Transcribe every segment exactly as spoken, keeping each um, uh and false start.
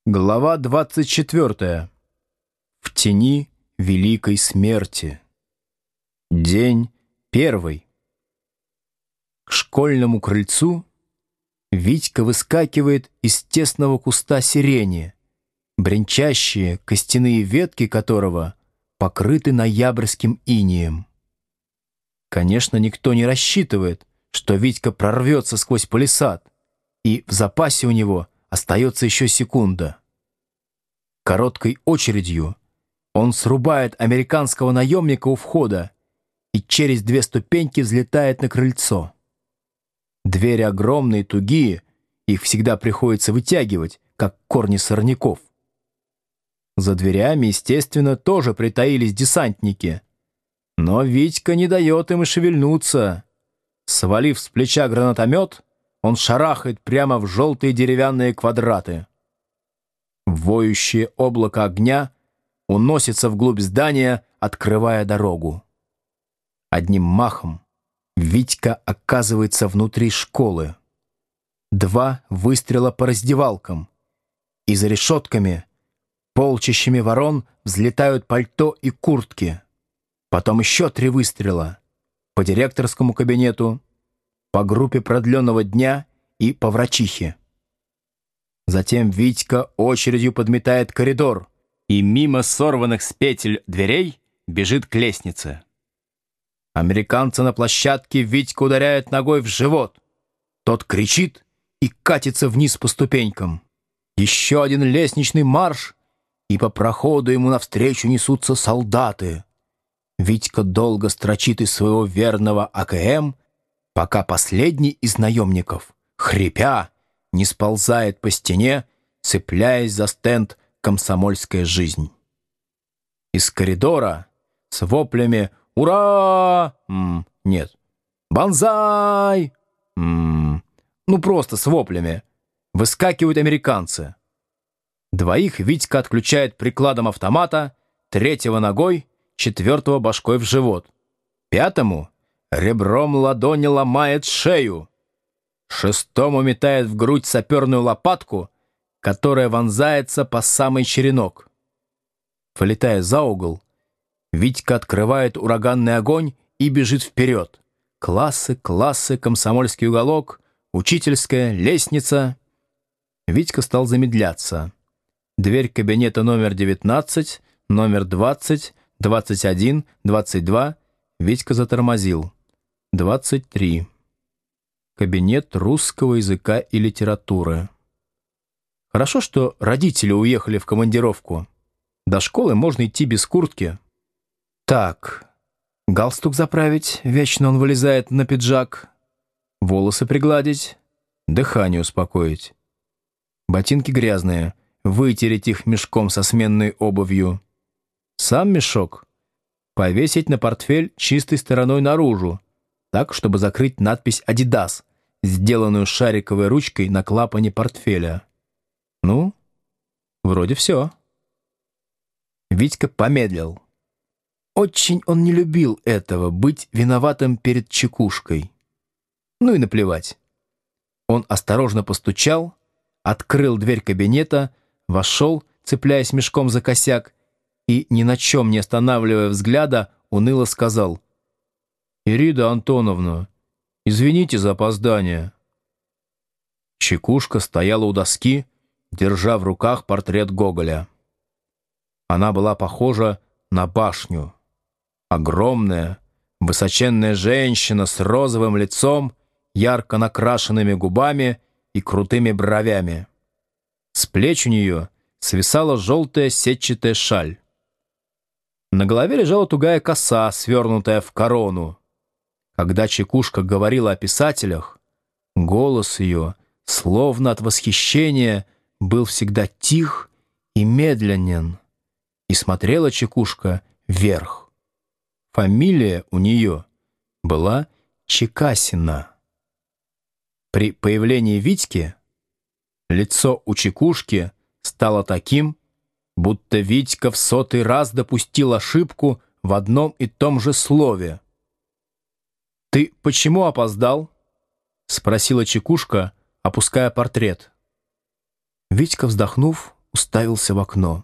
Глава двадцать четвёртая. В тени великой смерти. День первый. К школьному крыльцу Витька выскакивает из тесного куста сирени, бренчащие костяные ветки которого покрыты ноябрьским инеем. Конечно, никто не рассчитывает, что Витька прорвется сквозь палисад, и в запасе у него остается еще секунда. Короткой очередью он срубает американского наемника у входа и через две ступеньки взлетает на крыльцо. Двери огромные, тугие, их всегда приходится вытягивать, как корни сорняков. За дверями, естественно, тоже притаились десантники, но Витька не дает им и шевельнуться. Свалив с плеча гранатомет, он шарахает прямо в желтые деревянные квадраты. Воющее облако огня уносится вглубь здания, открывая дорогу. Одним махом Витька оказывается внутри школы. Два выстрела по раздевалкам, и за решетками полчищами ворон взлетают пальто и куртки. Потом еще три выстрела по директорскому кабинету, по группе продленного дня и по врачихе. Затем Витька очередью подметает коридор и мимо сорванных с петель дверей бежит к лестнице. Американца на площадке Витька ударяет ногой в живот. Тот кричит и катится вниз по ступенькам. Еще один лестничный марш, и по проходу ему навстречу несутся солдаты. Витька долго строчит из своего верного А К М, пока последний из наемников, хрипя, не сползает по стене, цепляясь за стенд «Комсомольская жизнь». Из коридора с воплями «Ура!» М, нет. «Бонзай!» М, ну просто с воплями выскакивают американцы. Двоих Витька отключает прикладом автомата, третьего ногой, четвертого башкой в живот. Пятому ребром ладони ломает шею. Шестому метает в грудь саперную лопатку, которая вонзается по самый черенок. Вылетая за угол, Витька открывает ураганный огонь и бежит вперед. Классы, классы, комсомольский уголок, учительская, лестница. Витька стал замедляться. Дверь кабинета номер девятнадцать, номер двадцать, двадцать один, двадцать два. Витька затормозил. двадцать три. Кабинет русского языка и литературы. Хорошо, что родители уехали в командировку. До школы можно идти без куртки. Так, галстук заправить, вечно он вылезает на пиджак. Волосы пригладить, дыхание успокоить. Ботинки грязные, вытереть их мешком со сменной обувью. Сам мешок повесить на портфель чистой стороной наружу, так, чтобы закрыть надпись «Адидас», сделанную шариковой ручкой на клапане портфеля. Ну, вроде все. Витька помедлил. Очень он не любил этого, быть виноватым перед чекушкой. Ну и наплевать. Он осторожно постучал, открыл дверь кабинета, вошел, цепляясь мешком за косяк, и, ни на чем не останавливая взгляда, уныло сказал: «Ирида Антоновна, извините за опоздание». Чекушка стояла у доски, держа в руках портрет Гоголя. Она была похожа на башню. Огромная, высоченная женщина с розовым лицом, ярко накрашенными губами и крутыми бровями. С плеч у нее свисала желтая сетчатая шаль. На голове лежала тугая коса, свернутая в корону. Когда Чекушка говорила о писателях, голос ее, словно от восхищения, был всегда тих и медленен, и смотрела Чекушка вверх. Фамилия у нее была Чекасина. При появлении Витьки лицо у Чекушки стало таким, будто Витька в сотый раз допустил ошибку в одном и том же слове. «Ты почему опоздал?» — спросила Чекушка, опуская портрет. Витька, вздохнув, уставился в окно.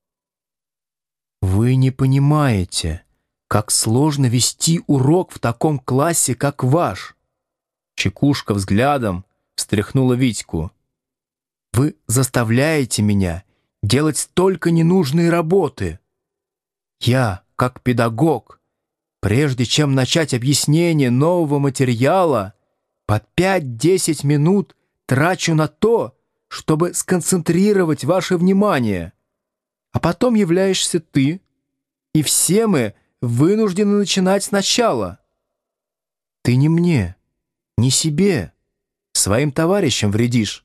«Вы не понимаете, как сложно вести урок в таком классе, как ваш!» Чекушка взглядом встряхнула Витьку. «Вы заставляете меня делать столько ненужной работы. Я, как педагог, прежде чем начать объяснение нового материала, по пять-десять минут трачу на то, чтобы сконцентрировать ваше внимание. А потом являешься ты, и все мы вынуждены начинать сначала. Ты не мне, не себе, своим товарищам вредишь.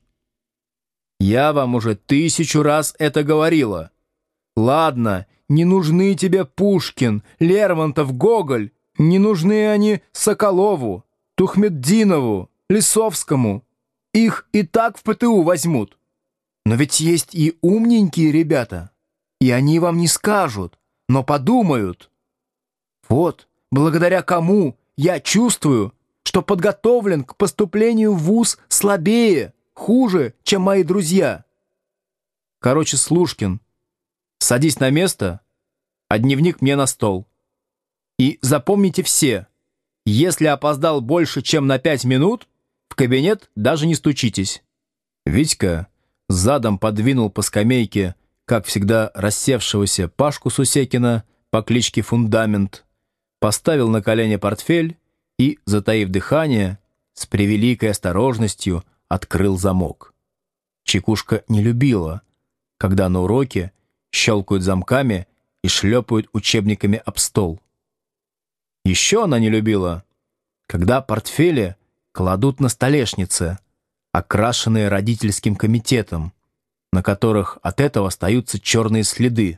Я вам уже тысячу раз это говорила. Ладно, не нужны тебе Пушкин, Лермонтов, Гоголь, не нужны они Соколову, Тухмеддинову, Лисовскому. Их и так в ПТУ возьмут. Но ведь есть и умненькие ребята, и они вам не скажут, но подумают. Вот, благодаря кому я чувствую, что подготовлен к поступлению в вуз слабее, хуже, чем мои друзья. Короче, Слушкин, садись на место, а дневник мне на стол. И запомните все, если опоздал больше, чем на пять минут, в кабинет даже не стучитесь». Витька задом подвинул по скамейке, как всегда, рассевшегося Пашку Сусекина по кличке Фундамент, поставил на колени портфель и, затаив дыхание, с превеликой осторожностью открыл замок. Чекушка не любила, когда на уроке щелкают замками и шлепают учебниками об стол. Еще она не любила, когда портфели кладут на столешнице, окрашенные родительским комитетом, на которых от этого остаются черные следы.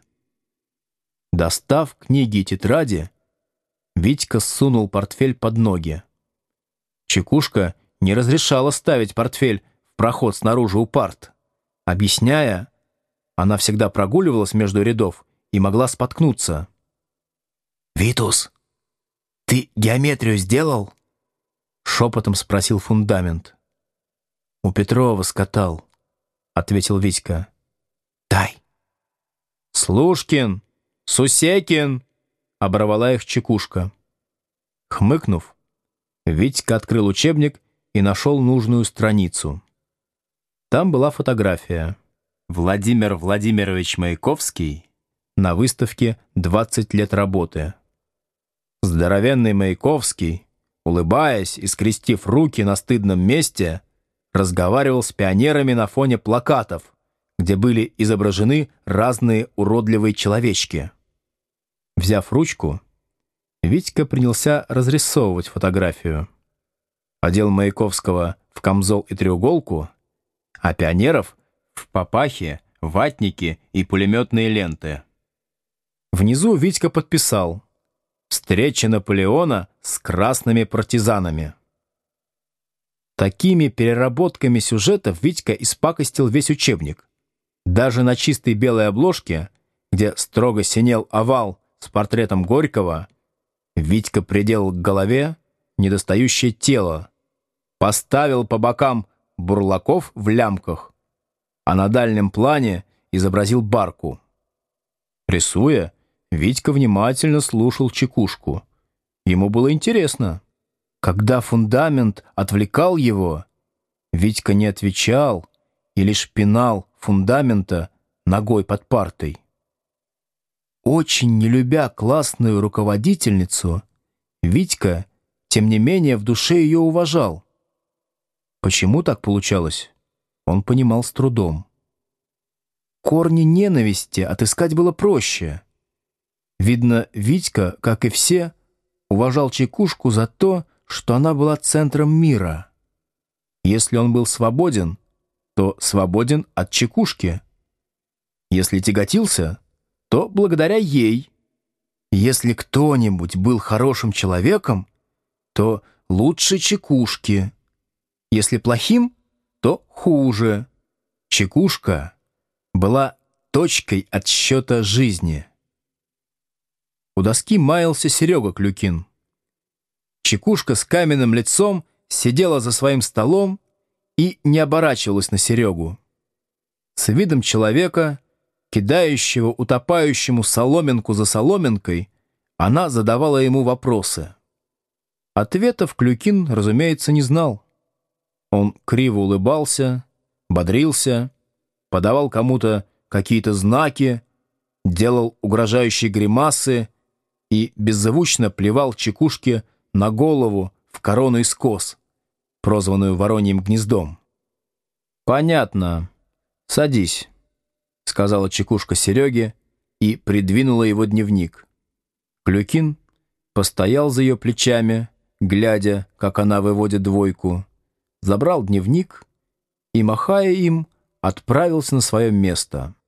Достав книги и тетради, Витька сунул портфель под ноги. Чекушка не разрешала ставить портфель в проход снаружи у парт. Объясняя, она всегда прогуливалась между рядов и могла споткнуться. «Витус, ты геометрию сделал?» — шепотом спросил Фундамент. «У Петрова скатал», — ответил Витька. «Дай». «Слушкин! Сусекин!» — оборвала их Чекушка. Хмыкнув, Витька открыл учебник и нашел нужную страницу. Там была фотография. Владимир Владимирович Маяковский на выставке «двадцать лет работы». Здоровенный Маяковский, улыбаясь и скрестив руки на стыдном месте, разговаривал с пионерами на фоне плакатов, где были изображены разные уродливые человечки. Взяв ручку, Витька принялся разрисовывать фотографию. Одел Маяковского в камзол и треуголку, а пионеров в папахи, ватники и пулеметные ленты. Внизу Витька подписал: «Встреча Наполеона с красными партизанами». Такими переработками сюжетов Витька испакостил весь учебник. Даже на чистой белой обложке, где строго синел овал с портретом Горького, Витька приделал к голове недостающее тело, поставил по бокам бурлаков в лямках, а на дальнем плане изобразил барку. Рисуя, Витька внимательно слушал Чекушку. Ему было интересно. Когда Фундамент отвлекал его, Витька не отвечал и лишь пинал Фундамента ногой под партой. Очень не любя классную руководительницу, Витька, тем не менее, в душе ее уважал. Почему так получалось, он понимал с трудом. Корни ненависти отыскать было проще. Видно, Витька, как и все, уважал Чекушку за то, что она была центром мира. Если он был свободен, то свободен от Чекушки. Если тяготился, то благодаря ей. Если кто-нибудь был хорошим человеком, то лучше Чекушки. Если плохим, то хуже. Чекушка была точкой отсчета жизни. У доски маялся Серега Клюкин. Чекушка с каменным лицом сидела за своим столом и не оборачивалась на Серегу. С видом человека, кидающего утопающему соломинку за соломинкой, она задавала ему вопросы. Ответов Клюкин, разумеется, не знал. Он криво улыбался, бодрился, подавал кому-то какие-то знаки, делал угрожающие гримасы и беззвучно плевал Чекушке на голову в корону из кос, прозванную Вороньим гнездом. «Понятно. Садись», — сказала Чекушка Сереге и придвинула его дневник. Клюкин постоял за ее плечами, глядя, как она выводит двойку, забрал дневник и, махая им, отправился на свое место.